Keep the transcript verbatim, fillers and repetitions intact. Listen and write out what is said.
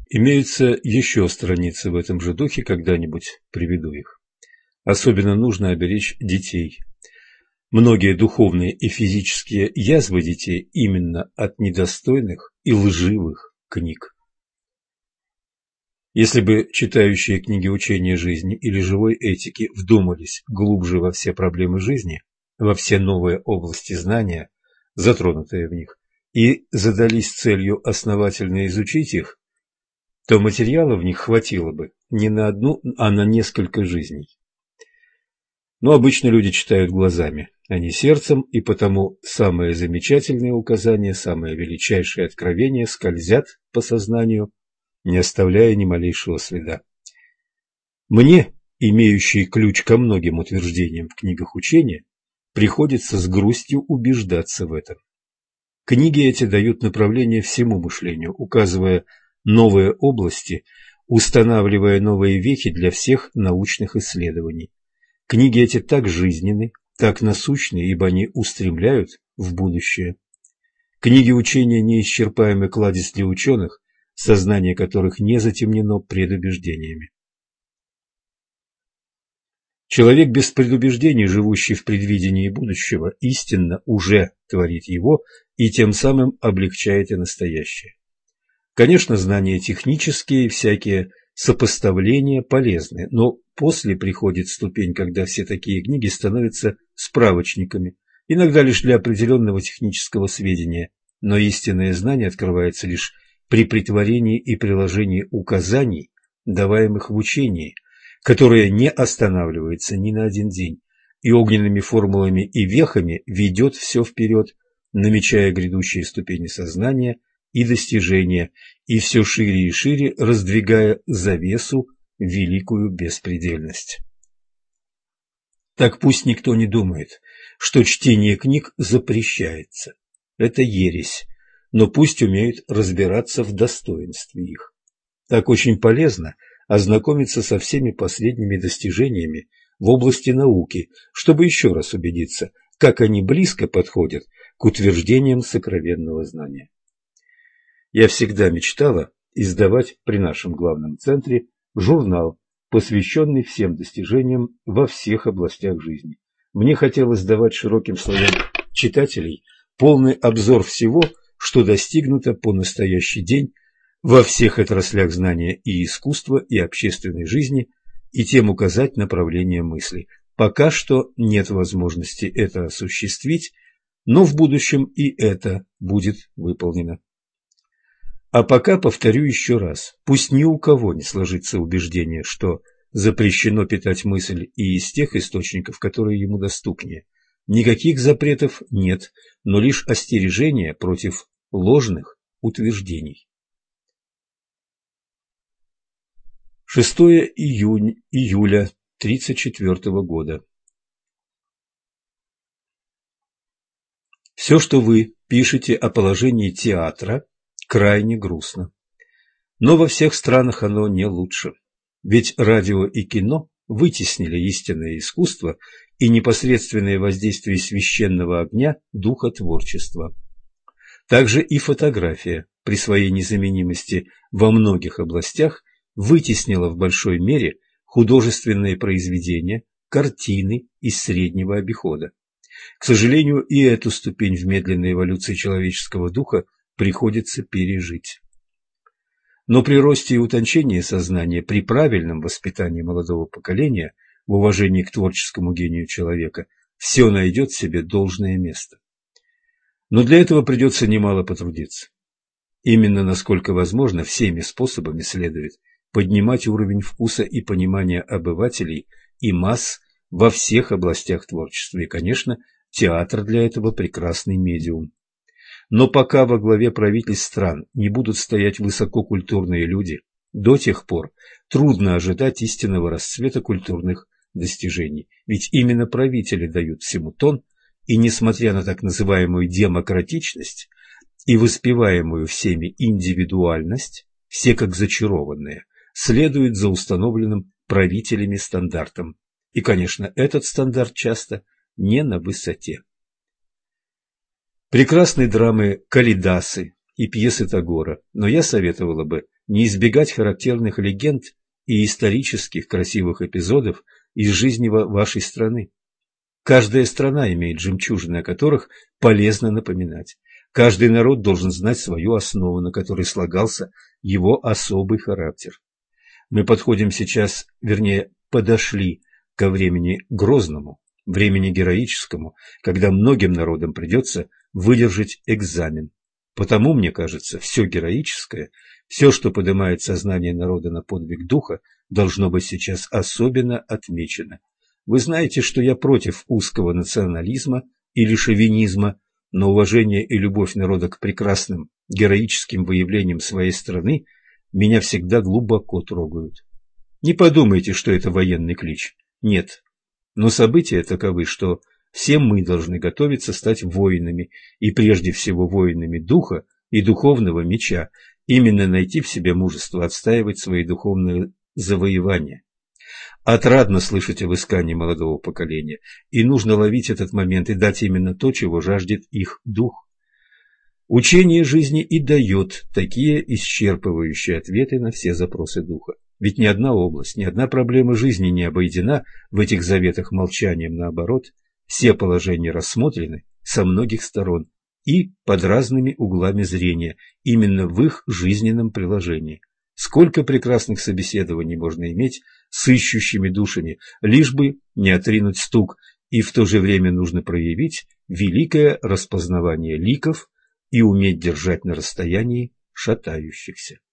Имеются еще страницы в этом же духе, когда-нибудь приведу их. Особенно нужно оберечь детей. Многие духовные и физические язвы детей именно от недостойных и лживых книг. Если бы читающие книги учения жизни или живой этики вдумались глубже во все проблемы жизни, во все новые области знания, затронутые в них, и задались целью основательно изучить их, то материала в них хватило бы не на одну, а на несколько жизней. Но обычно люди читают глазами, а не сердцем, и потому самые замечательные указания, самые величайшие откровения скользят по сознанию, не оставляя ни малейшего следа. Мне, имеющий ключ ко многим утверждениям в книгах учения, приходится с грустью убеждаться в этом. Книги эти дают направление всему мышлению, указывая новые области, устанавливая новые вехи для всех научных исследований. Книги эти так жизненны, так насущны, ибо они устремляют в будущее. Книги учения – неисчерпаемый кладезь для ученых, сознание которых не затемнено предубеждениями. Человек без предубеждений, живущий в предвидении будущего, истинно уже творит его и тем самым облегчает и настоящее. Конечно, знания технические и всякие сопоставления полезны, но после приходит ступень, когда все такие книги становятся справочниками, иногда лишь для определенного технического сведения, но истинное знание открывается лишь при претворении и приложении указаний, даваемых в учении, которое не останавливается ни на один день, и огненными формулами и вехами ведет все вперед, намечая грядущие ступени сознания и достижения, и все шире и шире раздвигая завесу великую беспредельность. Так пусть никто не думает, что чтение книг запрещается. Это ересь, но пусть умеют разбираться в достоинстве их. Так очень полезно ознакомиться со всеми последними достижениями в области науки, чтобы еще раз убедиться, как они близко подходят к утверждениям сокровенного знания. Я всегда мечтала издавать при нашем главном центре журнал, посвященный всем достижениям во всех областях жизни. Мне хотелось давать широким слоям читателей полный обзор всего, что достигнуто по настоящий день во всех отраслях знания и искусства, и общественной жизни, и тем указать направление мысли. Пока что нет возможности это осуществить, но в будущем и это будет выполнено. А пока повторю еще раз, пусть ни у кого не сложится убеждение, что запрещено питать мысль и из тех источников, которые ему доступнее. Никаких запретов нет, но лишь остережение против ложных утверждений. шестое июля тридцать четвёртого года. Все, что вы пишете о положении театра, крайне грустно. Но во всех странах оно не лучше. Ведь радио и кино вытеснили истинное искусство и непосредственное воздействие священного огня духа творчества. Также и фотография при своей незаменимости во многих областях вытеснила в большой мере художественные произведения, картины из среднего обихода. К сожалению, и эту ступень в медленной эволюции человеческого духа приходится пережить. Но при росте и утончении сознания, при правильном воспитании молодого поколения, в уважении к творческому гению человека, все найдет себе должное место. Но для этого придется немало потрудиться. Именно насколько возможно, всеми способами следует поднимать уровень вкуса и понимания обывателей и масс во всех областях творчества, и, конечно, театр для этого прекрасный медиум. Но пока во главе правительств стран не будут стоять высококультурные люди, до тех пор трудно ожидать истинного расцвета культурных достижений, ведь именно правители дают всему тон, и несмотря на так называемую демократичность и воспеваемую всеми индивидуальность, все как зачарованные следуют за установленным правителями стандартом. И, конечно, этот стандарт часто не на высоте. Прекрасны драмы Калидасы и пьесы Тагора, но я советовала бы не избегать характерных легенд и исторических красивых эпизодов из жизни вашей страны. Каждая страна имеет жемчужины, о которых полезно напоминать. Каждый народ должен знать свою основу, на которой слагался его особый характер. Мы подходим сейчас, вернее, подошли ко времени грозному, времени героическому, когда многим народам придется выдержать экзамен. Потому, мне кажется, все героическое, все, что поднимает сознание народа на подвиг духа, должно быть сейчас особенно отмечено. Вы знаете, что я против узкого национализма или шовинизма, но уважение и любовь народа к прекрасным героическим выявлениям своей страны меня всегда глубоко трогают. Не подумайте, что это военный клич. Нет. Но события таковы, что все мы должны готовиться стать воинами, и прежде всего воинами духа и духовного меча, именно найти в себе мужество отстаивать свои духовные завоевания. Отрадно слышать об искании молодого поколения, и нужно ловить этот момент и дать именно то, чего жаждет их дух. Учение жизни и дает такие исчерпывающие ответы на все запросы духа. Ведь ни одна область, ни одна проблема жизни не обойдена в этих заветах молчанием, наоборот, все положения рассмотрены со многих сторон и под разными углами зрения, именно в их жизненном приложении. Сколько прекрасных собеседований можно иметь с ищущими душами, лишь бы не отринуть стук, и в то же время нужно проявить великое распознавание ликов и уметь держать на расстоянии шатающихся.